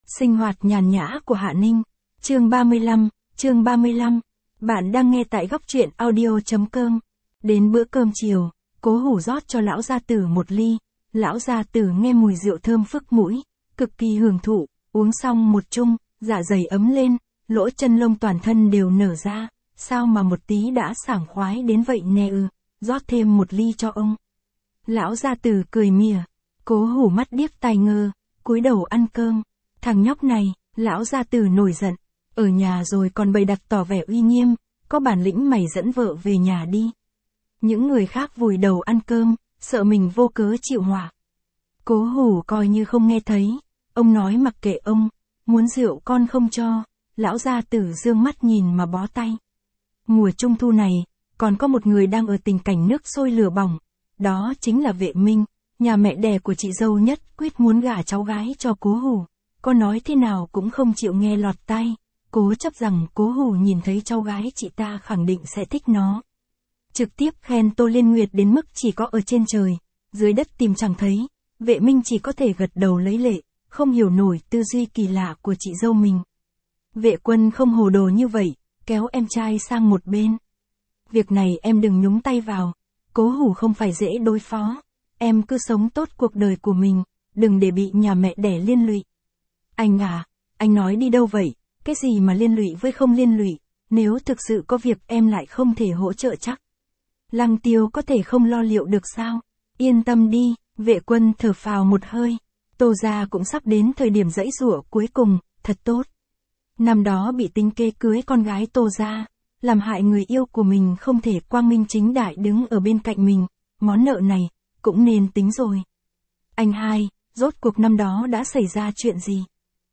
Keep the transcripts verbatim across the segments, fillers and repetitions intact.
Sinh hoạt nhàn nhã của Hạ Ninh. Chương ba mươi lăm, chương ba mươi lăm. Bạn đang nghe tại góc truyện audio chấm com. Đến bữa cơm chiều, Cố Hủ rót cho lão gia tử một ly. Lão gia tử nghe mùi rượu thơm phức mũi, cực kỳ hưởng thụ, uống xong một chung, dạ dày ấm lên, lỗ chân lông toàn thân đều nở ra, sao mà một tí đã sảng khoái đến vậy nè ư, rót thêm một ly cho ông. Lão gia tử cười mỉa, Cố Hủ mắt điếc tai ngơ, cúi đầu ăn cơm. Thằng nhóc này, lão gia tử nổi giận, ở nhà rồi còn bày đặt tỏ vẻ uy nghiêm, có bản lĩnh mày dẫn vợ về nhà đi. Những người khác vùi đầu ăn cơm, sợ mình vô cớ chịu họa. Cố Hủ coi như không nghe thấy, ông nói mặc kệ ông, muốn rượu con không cho, lão gia tử dương mắt nhìn mà bó tay. Mùa trung thu này, còn có một người đang ở tình cảnh nước sôi lửa bỏng, đó chính là Vệ Minh, nhà mẹ đẻ của chị dâu nhất quyết muốn gả cháu gái cho Cố Hủ. Có nói thế nào cũng không chịu nghe lọt tai, cố chấp rằng Cố Hủ nhìn thấy cháu gái chị ta khẳng định sẽ thích nó. Trực tiếp khen Tô Liên Nguyệt đến mức chỉ có ở trên trời, dưới đất tìm chẳng thấy, Vệ Minh chỉ có thể gật đầu lấy lệ, không hiểu nổi tư duy kỳ lạ của chị dâu mình. Vệ Quân không hồ đồ như vậy, kéo em trai sang một bên. Việc này em đừng nhúng tay vào, Cố Hủ không phải dễ đối phó, em cứ sống tốt cuộc đời của mình, đừng để bị nhà mẹ đẻ liên lụy. Anh à, anh nói đi đâu vậy, cái gì mà liên lụy với không liên lụy, nếu thực sự có việc em lại không thể hỗ trợ chắc. Lăng Tiêu có thể không lo liệu được sao, yên tâm đi, Vệ Quân thở phào một hơi, Tô gia cũng sắp đến thời điểm giãy giụa cuối cùng, thật tốt. Năm đó bị tính kế cưới con gái Tô gia, làm hại người yêu của mình không thể quang minh chính đại đứng ở bên cạnh mình, món nợ này, cũng nên tính rồi. Anh hai, rốt cuộc năm đó đã xảy ra chuyện gì?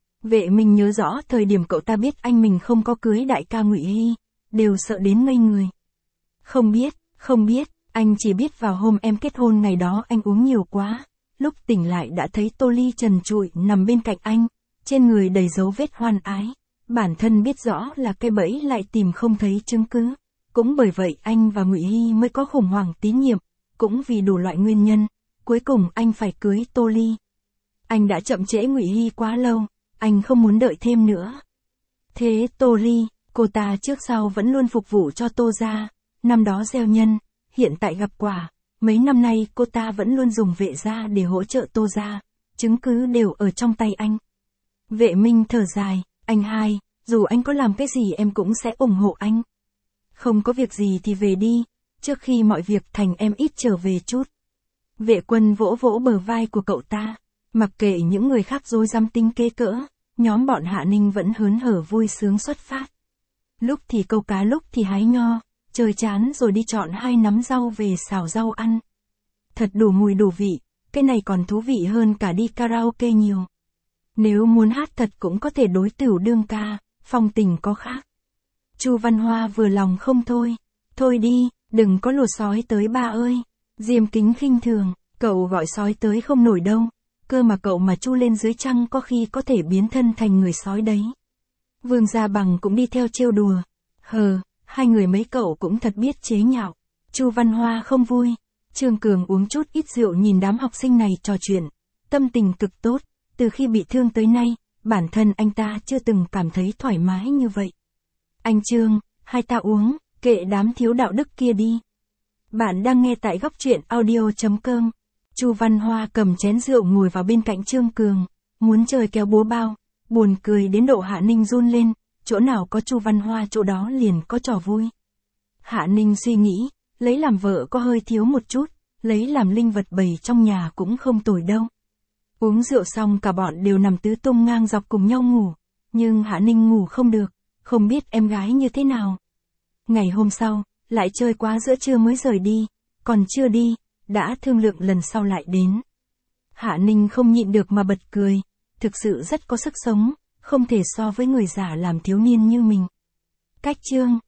Vệ Minh nhớ rõ thời điểm cậu ta biết anh mình không có cưới đại ca Ngụy Hy, đều sợ đến ngây người. Không biết, không biết, anh chỉ biết vào hôm em kết hôn ngày đó anh uống nhiều quá, lúc tỉnh lại đã thấy Tô Ly trần trụi nằm bên cạnh anh, trên người đầy dấu vết hoan ái, bản thân biết rõ là cái bẫy lại tìm không thấy chứng cứ, cũng bởi vậy anh và Ngụy Hy mới có khủng hoảng tín nhiệm, cũng vì đủ loại nguyên nhân, cuối cùng anh phải cưới Tô Ly. Anh đã chậm trễ Ngụy Hy quá lâu. Anh không muốn đợi thêm nữa. Thế Tô Ly, cô ta trước sau vẫn luôn phục vụ cho Tô gia, năm đó gieo nhân, hiện tại gặp quả, mấy năm nay cô ta vẫn luôn dùng Vệ gia để hỗ trợ Tô gia, chứng cứ đều ở trong tay anh. Vệ Minh thở dài, anh hai, dù anh có làm cái gì em cũng sẽ ủng hộ anh. Không có việc gì thì về đi, trước khi mọi việc thành em ít trở về chút. Vệ Quân vỗ vỗ bờ vai của cậu ta. Mặc kệ những người khác dối dám tính kế cỡ, nhóm bọn Hạ Ninh vẫn hớn hở vui sướng xuất phát. Lúc thì câu cá lúc thì hái nho, trời chán rồi đi chọn hai nắm rau về xào rau ăn. Thật đủ mùi đủ vị, cái này còn thú vị hơn cả đi karaoke nhiều. Nếu muốn hát thật cũng có thể đối tửu đương ca, phong tình có khác. Chu Văn Hoa vừa lòng không thôi, thôi đi, đừng có lùa sói tới ba ơi. Diêm Kính khinh thường, cậu gọi sói tới không nổi đâu. Cơ mà cậu mà chu lên dưới trăng có khi có thể biến thân thành người sói đấy. Vương Gia Bằng cũng đi theo trêu đùa. Hờ, hai người mấy cậu cũng thật biết chế nhạo. Chu Văn Hoa không vui. Trương Cường uống chút ít rượu nhìn đám học sinh này trò chuyện. Tâm tình cực tốt, từ khi bị thương tới nay, bản thân anh ta chưa từng cảm thấy thoải mái như vậy. Anh Trương, hai ta uống, kệ đám thiếu đạo đức kia đi. Bạn đang nghe tại góc truyện audio chấm com. Chu Văn Hoa cầm chén rượu ngồi vào bên cạnh Trương Cường, muốn chơi kéo búa bao, buồn cười đến độ Hạ Ninh run lên, chỗ nào có Chu Văn Hoa chỗ đó liền có trò vui. Hạ Ninh suy nghĩ, lấy làm vợ có hơi thiếu một chút, lấy làm linh vật bầy trong nhà cũng không tồi đâu. Uống rượu xong cả bọn đều nằm tứ tung ngang dọc cùng nhau ngủ, nhưng Hạ Ninh ngủ không được, không biết em gái như thế nào. Ngày hôm sau, lại chơi quá giữa trưa mới rời đi, còn chưa đi, đã thương lượng lần sau lại đến. Hạ Ninh không nhịn được mà bật cười, thực sự rất có sức sống, không thể so với người già làm thiếu niên như mình. Cách chương,